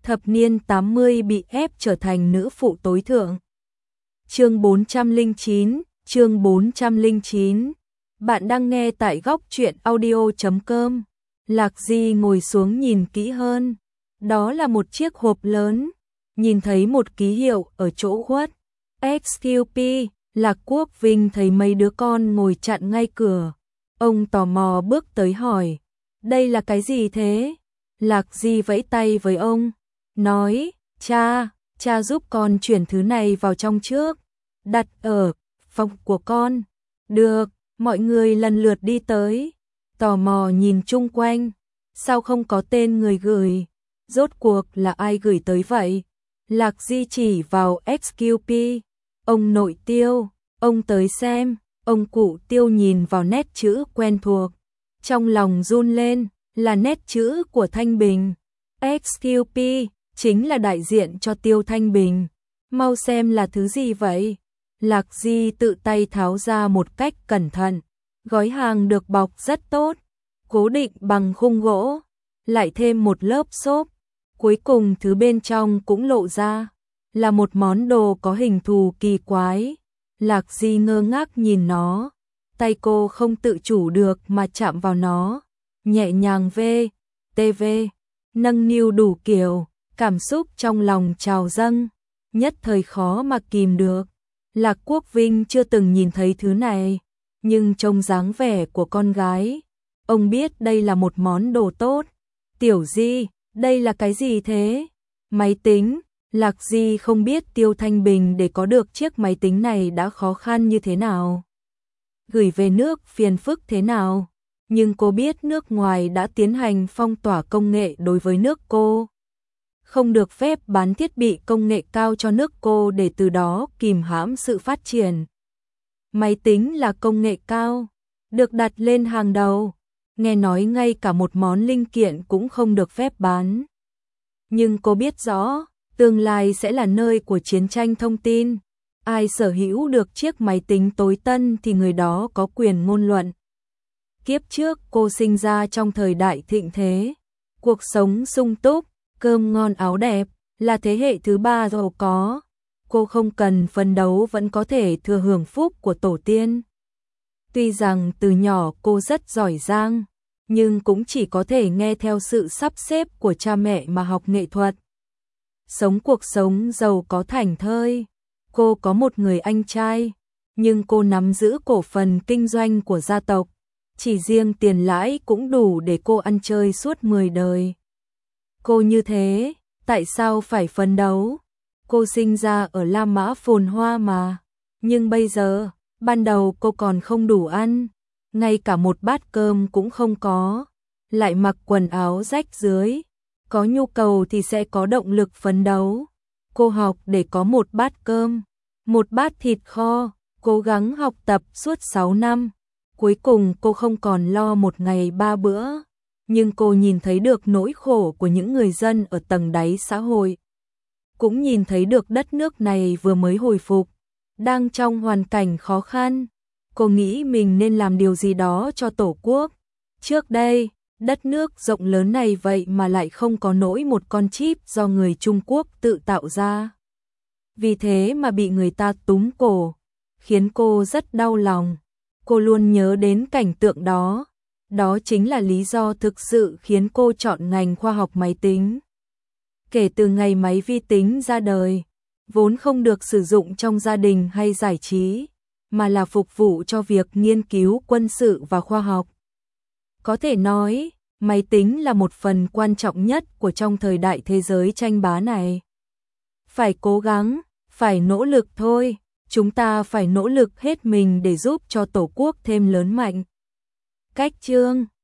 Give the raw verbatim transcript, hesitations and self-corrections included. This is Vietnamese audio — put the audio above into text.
thập niên tám mươi bị ép trở thành nữ phụ tối thượng. Chương bốn trăm lẻ chín, chương bốn trăm lẻ chín. Bạn đang nghe tại góc truyện audio chấm com. Lạc Di ngồi xuống nhìn kỹ hơn. Đó là một chiếc hộp lớn, nhìn thấy một ký hiệu ở chỗ khuất. ích quy pê, Lạc Quốc Vinh thấy mấy đứa con ngồi chặn ngay cửa. Ông tò mò bước tới hỏi, đây là cái gì thế? Lạc Di vẫy tay với ông, nói, cha, cha giúp con chuyển thứ này vào trong trước, đặt ở phòng của con. Được, mọi người lần lượt đi tới, tò mò nhìn chung quanh, sao không có tên người gửi, rốt cuộc là ai gửi tới vậy? Lạc Di chỉ vào ích quy pê, ông nội Tiêu, ông tới xem. Ông cụ Tiêu nhìn vào nét chữ quen thuộc, trong lòng run lên, là nét chữ của Thanh Bình. ích quy pê chính là đại diện cho Tiêu Thanh Bình. Mau xem là thứ gì vậy? Lạc Di tự tay tháo ra một cách cẩn thận. Gói hàng được bọc rất tốt, cố định bằng khung gỗ, lại thêm một lớp xốp. Cuối cùng thứ bên trong cũng lộ ra, là một món đồ có hình thù kỳ quái. Lạc Di ngơ ngác nhìn nó, tay cô không tự chủ được mà chạm vào nó, nhẹ nhàng vê, tê vê, nâng niu đủ kiểu, cảm xúc trong lòng trào dâng, nhất thời khó mà kìm được. Lạc Quốc Vinh chưa từng nhìn thấy thứ này, nhưng trông dáng vẻ của con gái, ông biết đây là một món đồ tốt. Tiểu Di, đây là cái gì thế? Máy tính. Lạc Di không biết Tiêu Thanh Bình để có được chiếc máy tính này đã khó khăn như thế nào, gửi về nước phiền phức thế nào, nhưng cô biết nước ngoài đã tiến hành phong tỏa công nghệ đối với nước cô, không được phép bán thiết bị công nghệ cao cho nước cô để từ đó kìm hãm sự phát triển. Máy tính là công nghệ cao, được đặt lên hàng đầu, nghe nói ngay cả một món linh kiện cũng không được phép bán. Nhưng cô biết rõ, tương lai sẽ là nơi của chiến tranh thông tin. Ai sở hữu được chiếc máy tính tối tân thì người đó có quyền ngôn luận. Kiếp trước cô sinh ra trong thời đại thịnh thế, cuộc sống sung túc, cơm ngon áo đẹp, là thế hệ thứ ba giàu có. Cô không cần phấn đấu vẫn có thể thừa hưởng phúc của tổ tiên. Tuy rằng từ nhỏ cô rất giỏi giang, nhưng cũng chỉ có thể nghe theo sự sắp xếp của cha mẹ mà học nghệ thuật. Sống cuộc sống giàu có thảnh thơi. Cô có một người anh trai, nhưng cô nắm giữ cổ phần kinh doanh của gia tộc. Chỉ riêng tiền lãi cũng đủ để cô ăn chơi suốt mười đời. Cô như thế, tại sao phải phấn đấu? Cô sinh ra ở La Mã phồn hoa mà. Nhưng bây giờ, ban đầu cô còn không đủ ăn, ngay cả một bát cơm cũng không có, lại mặc quần áo rách rưới. Có nhu cầu thì sẽ có động lực phấn đấu. Cô học để có một bát cơm, một bát thịt kho, cố gắng học tập suốt sáu năm. Cuối cùng cô không còn lo một ngày ba bữa, nhưng cô nhìn thấy được nỗi khổ của những người dân ở tầng đáy xã hội. Cũng nhìn thấy được đất nước này vừa mới hồi phục, đang trong hoàn cảnh khó khăn. Cô nghĩ mình nên làm điều gì đó cho Tổ quốc. Trước đây, đất nước rộng lớn này vậy mà lại không có nổi một con chip do người Trung Quốc tự tạo ra. Vì thế mà bị người ta túm cổ, khiến cô rất đau lòng. Cô luôn nhớ đến cảnh tượng đó. Đó chính là lý do thực sự khiến cô chọn ngành khoa học máy tính. Kể từ ngày máy vi tính ra đời, vốn không được sử dụng trong gia đình hay giải trí, mà là phục vụ cho việc nghiên cứu quân sự và khoa học. Có thể nói, máy tính là một phần quan trọng nhất của trong thời đại thế giới tranh bá này. Phải cố gắng, phải nỗ lực thôi, chúng ta phải nỗ lực hết mình để giúp cho Tổ quốc thêm lớn mạnh. Cách chương